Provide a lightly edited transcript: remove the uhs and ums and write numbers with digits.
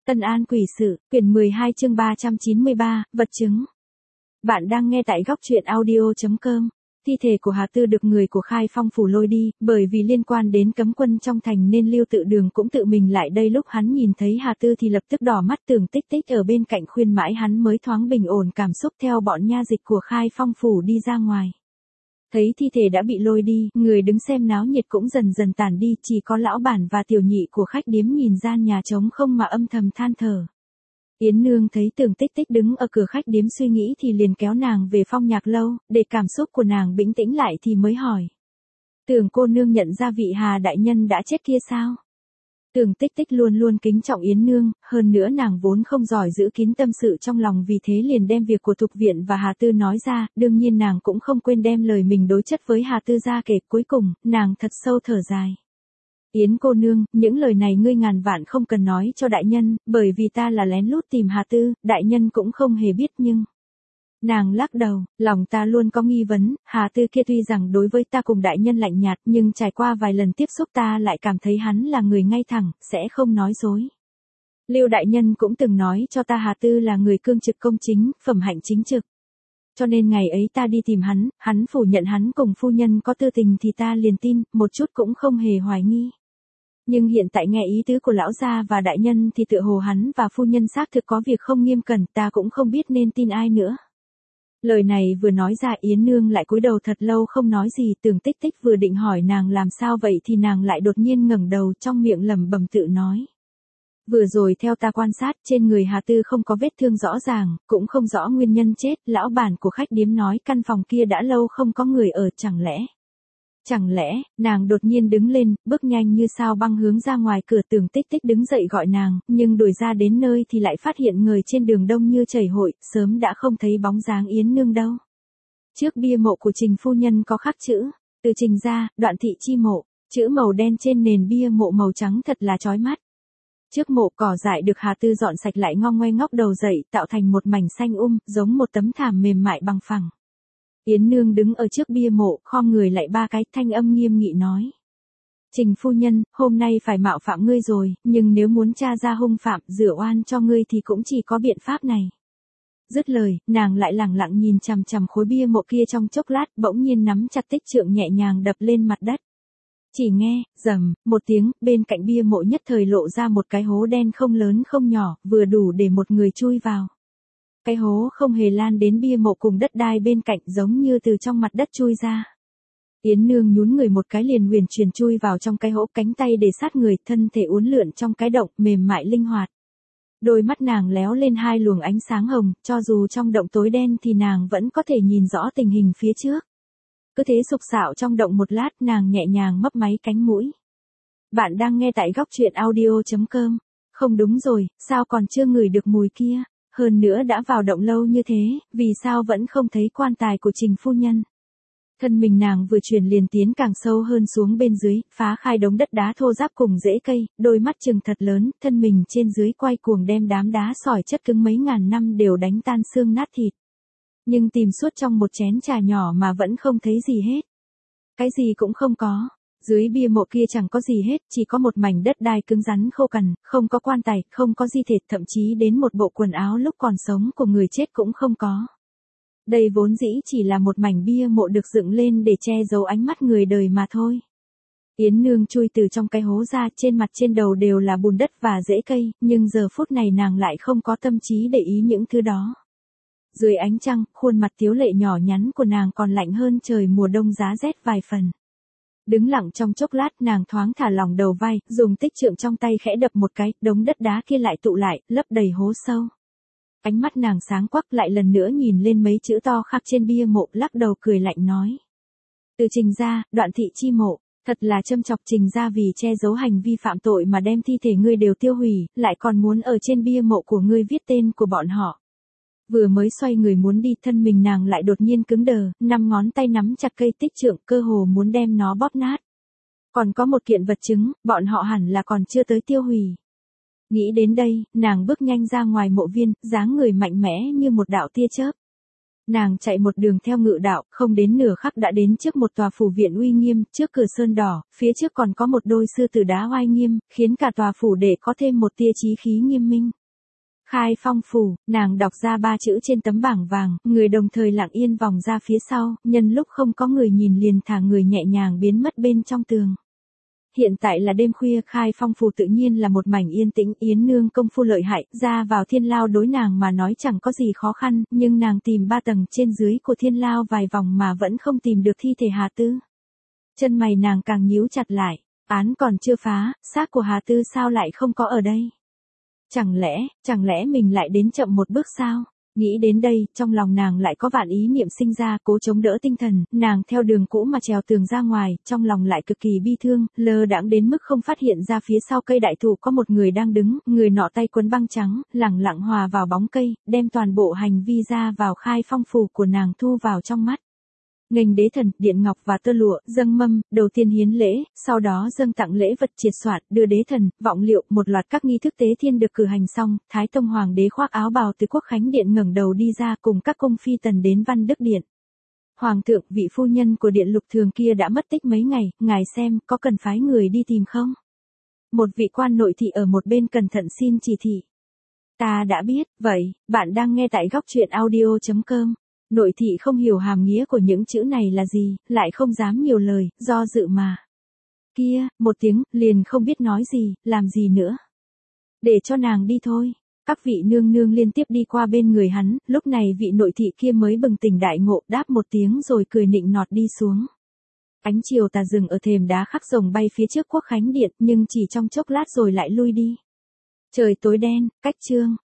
Tân An Quỷ Sự, quyển 12 chương 393, vật chứng. Bạn đang nghe tại góc truyện audio.com. Thi thể của Hà Tư được người của Khai Phong phủ lôi đi, bởi vì liên quan đến cấm quân trong thành nên Lưu Tự Đường cũng tự mình lại đây. Lúc hắn nhìn thấy Hà Tư thì lập tức đỏ mắt, Tưởng Tích Tích ở bên cạnh khuyên mãi hắn mới thoáng bình ổn cảm xúc, theo bọn nha dịch của Khai Phong phủ đi ra ngoài. Thấy thi thể đã bị lôi đi, người đứng xem náo nhiệt cũng dần dần tản đi, chỉ có lão bản và tiểu nhị của khách điếm nhìn gian nhà trống không mà âm thầm than thở. Yến Nương thấy Tưởng Tích Tích đứng ở cửa khách điếm suy nghĩ thì liền kéo nàng về Phong Nhạc lâu, để cảm xúc của nàng bình tĩnh lại thì mới hỏi. Tưởng cô nương nhận ra vị Hà đại nhân đã chết kia sao? Tưởng Tích Tích luôn luôn kính trọng Yến Nương, hơn nữa nàng vốn không giỏi giữ kín tâm sự trong lòng, vì thế liền đem việc của Thục Viện và Hà Tư nói ra, đương nhiên nàng cũng không quên đem lời mình đối chất với Hà Tư ra kể. Cuối cùng, nàng thật sâu thở dài. Yến cô nương, những lời này ngươi ngàn vạn không cần nói cho đại nhân, bởi vì ta là lén lút tìm Hà Tư, đại nhân cũng không hề biết. Nhưng nàng lắc đầu, lòng ta luôn có nghi vấn, Hà Tư kia tuy rằng đối với ta cùng đại nhân lạnh nhạt, nhưng trải qua vài lần tiếp xúc ta lại cảm thấy hắn là người ngay thẳng, sẽ không nói dối. Lưu đại nhân cũng từng nói cho ta Hà Tư là người cương trực công chính, phẩm hạnh chính trực. Cho nên ngày ấy ta đi tìm hắn phủ nhận hắn cùng phu nhân có tư tình thì ta liền tin, một chút cũng không hề hoài nghi. Nhưng hiện tại nghe ý tứ của lão gia và đại nhân thì tựa hồ hắn và phu nhân xác thực có việc không nghiêm cẩn, ta cũng không biết nên tin ai nữa. Lời này vừa nói ra, Yến Nương lại cúi đầu thật lâu không nói gì. Tưởng Tích Tích vừa định hỏi nàng làm sao vậy thì nàng lại đột nhiên ngẩng đầu, trong miệng lẩm bẩm tự nói. Vừa rồi theo ta quan sát, trên người Hà Tư không có vết thương rõ ràng, cũng không rõ nguyên nhân chết, lão bản của khách điếm nói căn phòng kia đã lâu không có người ở, Chẳng lẽ, nàng đột nhiên đứng lên, bước nhanh như sao băng hướng ra ngoài cửa. Tưởng Tích Tích đứng dậy gọi nàng, nhưng đuổi ra đến nơi thì lại phát hiện người trên đường đông như chảy hội, sớm đã không thấy bóng dáng Yến Nương đâu. Trước bia mộ của Trình phu nhân có khắc chữ, từ Trình gia, Đoạn thị chi mộ, chữ màu đen trên nền bia mộ màu trắng thật là chói mắt. Trước mộ cỏ dại được Hà Tư dọn sạch lại ngong ngoe ngóc đầu dậy, tạo thành một mảnh xanh giống một tấm thảm mềm mại bằng phẳng. Yến Nương đứng ở trước bia mộ, khom người lại ba cái, thanh âm nghiêm nghị nói. Trình phu nhân, hôm nay phải mạo phạm ngươi rồi, nhưng nếu muốn tra ra hung phạm, rửa oan cho ngươi thì cũng chỉ có biện pháp này. Dứt lời, nàng lại lẳng lặng nhìn chằm chằm khối bia mộ kia trong chốc lát, bỗng nhiên nắm chặt tích trượng nhẹ nhàng đập lên mặt đất. Chỉ nghe, rầm, một tiếng, bên cạnh bia mộ nhất thời lộ ra một cái hố đen không lớn không nhỏ, vừa đủ để một người chui vào. Cái hố không hề lan đến bia mộ cùng đất đai bên cạnh, giống như từ trong mặt đất chui ra. Yến Nương nhún người một cái liền huyền chuyển chui vào trong cái hố, cánh tay để sát người, thân thể uốn lượn trong cái động, mềm mại linh hoạt. Đôi mắt nàng léo lên hai luồng ánh sáng hồng, cho dù trong động tối đen thì nàng vẫn có thể nhìn rõ tình hình phía trước. Cứ thế sục sạo trong động một lát, nàng nhẹ nhàng mấp máy cánh mũi. Bạn đang nghe tại góc truyện audio.com. Không đúng rồi, sao còn chưa ngửi được mùi kia? Hơn nữa đã vào động lâu như thế, vì sao vẫn không thấy quan tài của Trình phu nhân? Thân mình nàng vừa chuyển liền tiến càng sâu hơn xuống bên dưới, phá khai đống đất đá thô ráp cùng rễ cây, đôi mắt trừng thật lớn, thân mình trên dưới quay cuồng đem đám đá sỏi chất cứng mấy ngàn năm đều đánh tan xương nát thịt. Nhưng tìm suốt trong một chén trà nhỏ mà vẫn không thấy gì hết. Cái gì cũng không có. Dưới bia mộ kia chẳng có gì hết, chỉ có một mảnh đất đai cứng rắn khô cằn, không có quan tài, không có di thể, thậm chí đến một bộ quần áo lúc còn sống của người chết cũng không có. Đây vốn dĩ chỉ là một mảnh bia mộ được dựng lên để che giấu ánh mắt người đời mà thôi. Yến Nương chui từ trong cái hố ra, trên mặt trên đầu đều là bùn đất và rễ cây, nhưng giờ phút này nàng lại không có tâm trí để ý những thứ đó. Dưới ánh trăng, khuôn mặt tiếu lệ nhỏ nhắn của nàng còn lạnh hơn trời mùa đông giá rét vài phần. Đứng lặng trong chốc lát, nàng thoáng thả lỏng đầu vai, dùng tích trượng trong tay khẽ đập một cái, đống đất đá kia lại tụ lại, lấp đầy hố sâu. Ánh mắt nàng sáng quắc, lại lần nữa nhìn lên mấy chữ to khắc trên bia mộ, lắc đầu cười lạnh nói. Từ Trình gia, Đoạn thị chi mộ, thật là châm chọc. Trình gia vì che giấu hành vi phạm tội mà đem thi thể ngươi đều tiêu hủy, lại còn muốn ở trên bia mộ của ngươi viết tên của bọn họ. Vừa mới xoay người muốn đi, thân mình nàng lại đột nhiên cứng đờ, 5 ngón tay nắm chặt cây tích trượng, cơ hồ muốn đem nó bóp nát. Còn có một kiện vật chứng, bọn họ hẳn là còn chưa tới tiêu hủy. Nghĩ đến đây, nàng bước nhanh ra ngoài mộ viên, dáng người mạnh mẽ như một đạo tia chớp. Nàng chạy một đường theo ngự đạo, không đến nửa khắc đã đến trước một tòa phủ viện uy nghiêm, trước cửa sơn đỏ, phía trước còn có một đôi sư tử đá oai nghiêm, khiến cả tòa phủ đệ có thêm một tia chí khí nghiêm minh. Khai Phong phủ, nàng đọc ra 3 chữ trên tấm bảng vàng, người đồng thời lặng yên vòng ra phía sau, nhân lúc không có người nhìn liền thả người nhẹ nhàng biến mất bên trong tường. Hiện tại là đêm khuya, Khai Phong phủ tự nhiên là một mảnh yên tĩnh, Yến nương công phu lợi hại, ra vào thiên lao đối nàng mà nói chẳng có gì khó khăn, nhưng nàng tìm 3 tầng trên dưới của thiên lao vài vòng mà vẫn không tìm được thi thể Hà Tư. Chân mày nàng càng nhíu chặt lại, án còn chưa phá, xác của Hà Tư sao lại không có ở đây? Chẳng lẽ mình lại đến chậm một bước sao? Nghĩ đến đây, trong lòng nàng lại có vạn ý niệm sinh ra, cố chống đỡ tinh thần, nàng theo đường cũ mà trèo tường ra ngoài, trong lòng lại cực kỳ bi thương, lơ đãng đến mức không phát hiện ra phía sau cây đại thụ có một người đang đứng, người nọ tay quấn băng trắng, lẳng lặng hòa vào bóng cây, đem toàn bộ hành vi ra vào Khai Phong phủ của nàng thu vào trong mắt. Nghênh đế thần, điện ngọc và tơ lụa, dâng mâm, đầu tiên hiến lễ, sau đó dâng tặng lễ vật triệt soạn, đưa đế thần, vọng liệu, một loạt các nghi thức tế thiên được cử hành xong, Thái Tông Hoàng đế khoác áo bào từ Quốc Khánh Điện ngẩng đầu đi ra cùng các cung phi tần đến Văn Đức Điện. Hoàng thượng, vị phu nhân của Điện Lục Thường kia đã mất tích mấy ngày, ngài xem, có cần phái người đi tìm không? Một vị quan nội thị ở một bên cẩn thận xin chỉ thị. Ta đã biết, vậy, bạn đang nghe tại góc truyện audio.com. Nội thị không hiểu hàm nghĩa của những chữ này là gì, lại không dám nhiều lời, do dự mà. Kia, một tiếng, liền không biết nói gì, làm gì nữa. Để cho nàng đi thôi. Các vị nương nương liên tiếp đi qua bên người hắn, lúc này vị nội thị kia mới bừng tỉnh đại ngộ, đáp một tiếng rồi cười nịnh nọt đi xuống. Ánh chiều tà dừng ở thềm đá khắc rồng bay phía trước Quốc Khánh Điện, nhưng chỉ trong chốc lát rồi lại lui đi. Trời tối đen, cách chương.